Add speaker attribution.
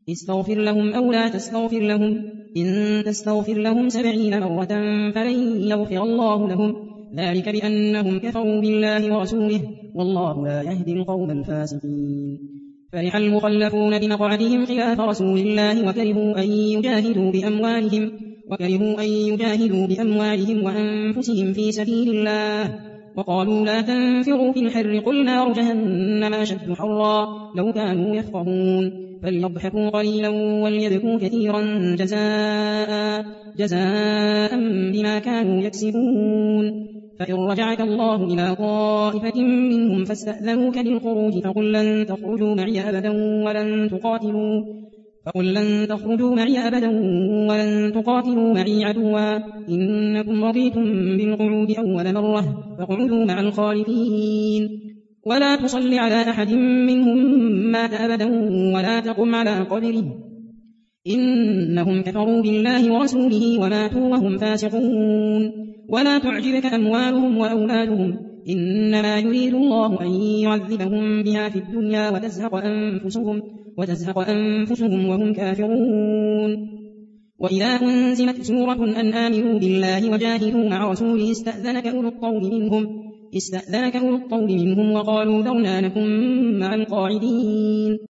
Speaker 1: استغفر لهم أو لا تستغفر لهم إن تستغفر لهم 70 مرة فلن يغفر الله لهم ذلك بأنهم كفروا بالله ورسوله والله لا يهدي القوم الفاسقين فرح المخلفون بمقعدهم خلاف رسول الله وكرهوا أن يجاهدوا بأموالهم وأنفسهم في سبيل الله وقالوا لا تنفروا في الحر قل نار جهنم أشد حرا لو كانوا يفقهون فليضحكوا قليلا وليبكوا كثيرا جزاء بما كانوا يكسبون فإن رجعك الله إلى طائفة منهم فاستأذنوك للخروج فقل لن تخرجوا معي أبدا ولن تقاتلوا معي عدوا إنكم رضيتم بالقعود أول مرة فاقعدوا مع الخالفين ولا تصل على أحد منهم مات أبدا ولا تقم على قبره إنهم كفروا بالله ورسوله وماتوا وهم فاسقون ولا تعجبك أموالهم وأولادهم إنما يريد الله أن يعذبهم بها في الدنيا وتزهق أنفسهم وهم كافرون وإذا أنزلت سورة أن آمنوا بالله وجاهدوا مع رسوله استأذنك أولو الطول منهم وقالوا ذرنا نكن مع القاعدين